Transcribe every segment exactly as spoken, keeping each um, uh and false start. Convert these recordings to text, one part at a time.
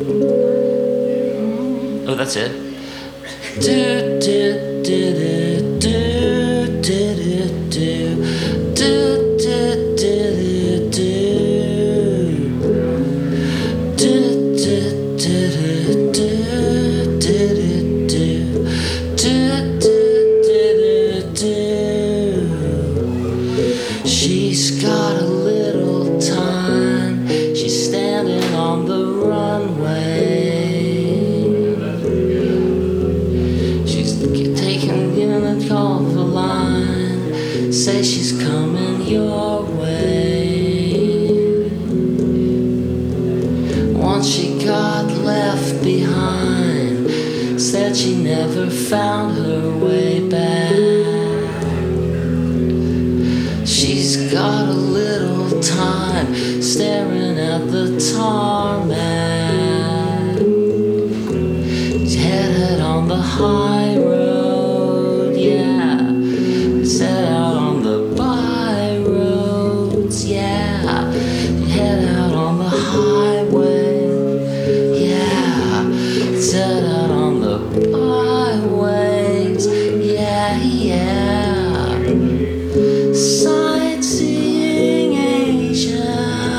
Oh, that's it. Do, do, do, do, do, do, do, do, do, do, do. She's got a little time. She's standing on the runway. She's taking in a call for line. Say she's coming your way. Once she got left behind, said she never found her way back. She's got a little time staring at the tarmac. She's headed on the high road, yeah. Set out on the by roads, yeah. Head out on the highway, yeah. Set out on the byways, yeah, yeah. Sightseeing Asia.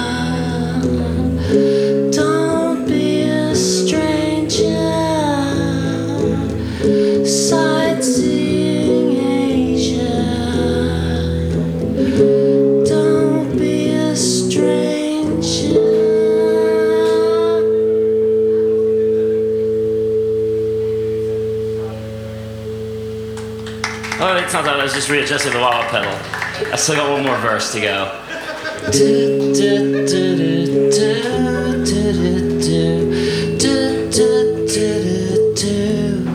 Don't be a stranger. Sightseeing Asia. Don't be a stranger. Oh, it sounds like I was just readjusting the wah-wah pedal. I still got one more verse to go. Do, do, do, do, do, do, do, do, do, do, do.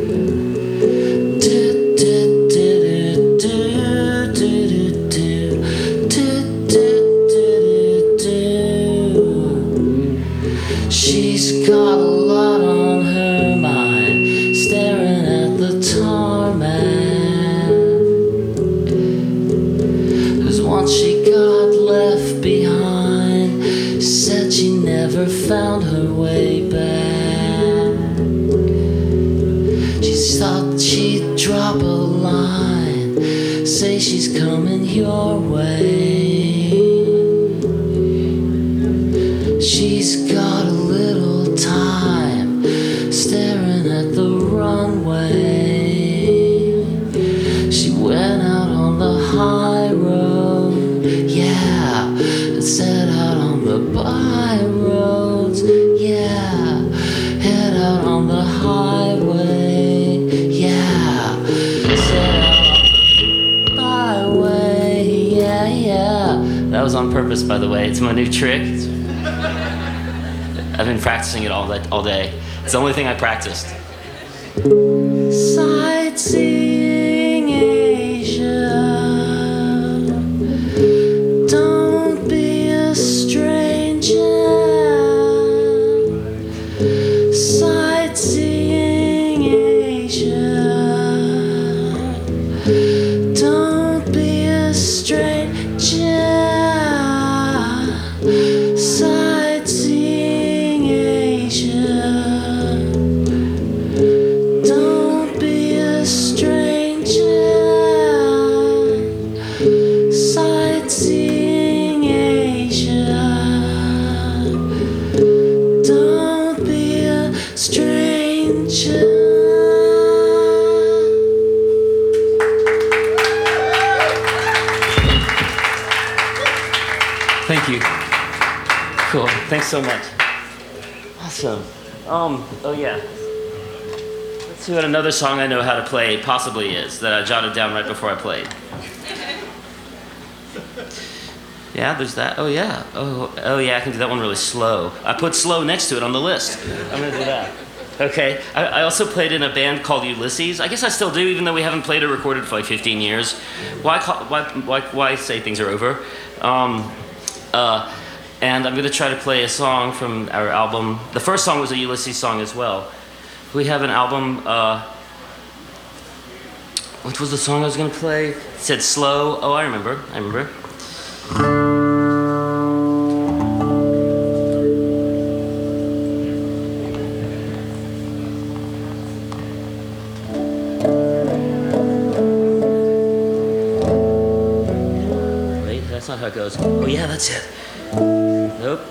Do, do, do, do, do, do, do, do. She's got a lot on her mind, staring at the tarmac. Once she got left behind, said she never found her way back. She thought she'd drop a line, say she's coming your way. She's got a little time, staring at the runway. She went out on the high road, yeah, and set out on the by roads, yeah, head out on the highway, yeah, set out on the byway, yeah, yeah. That was on purpose, by the way. It's my new trick. It's, I've been practicing it all that all day. It's the only thing I practiced. Sightseeing Asia. Don't be a stranger. Sightseeing Asia. Don't be a stranger. Sightseeing Asia. Don't be a stranger. Sightseeing Asia. Don't be a stranger. Thank you. Cool. Thanks so much. Awesome. Um. Oh yeah. Let's see what another song I know how to play possibly is that I jotted down right before I played. Yeah, there's that. Oh yeah. Oh, oh yeah. I can do that one really slow. I put slow next to it on the list. I'm gonna do that. Okay. I, I also played in a band called Ulysses. I guess I still do, even though we haven't played or recorded for like fifteen years. Why? Call, why? Why? Why say things are over? Um. Uh. And I'm gonna try to play a song from our album. The first song was a Ulysses song as well. We have an album. Uh. What was the song I was gonna play? It said slow. Oh, I remember. I remember. not how it goes. Oh yeah, that's it. Nope.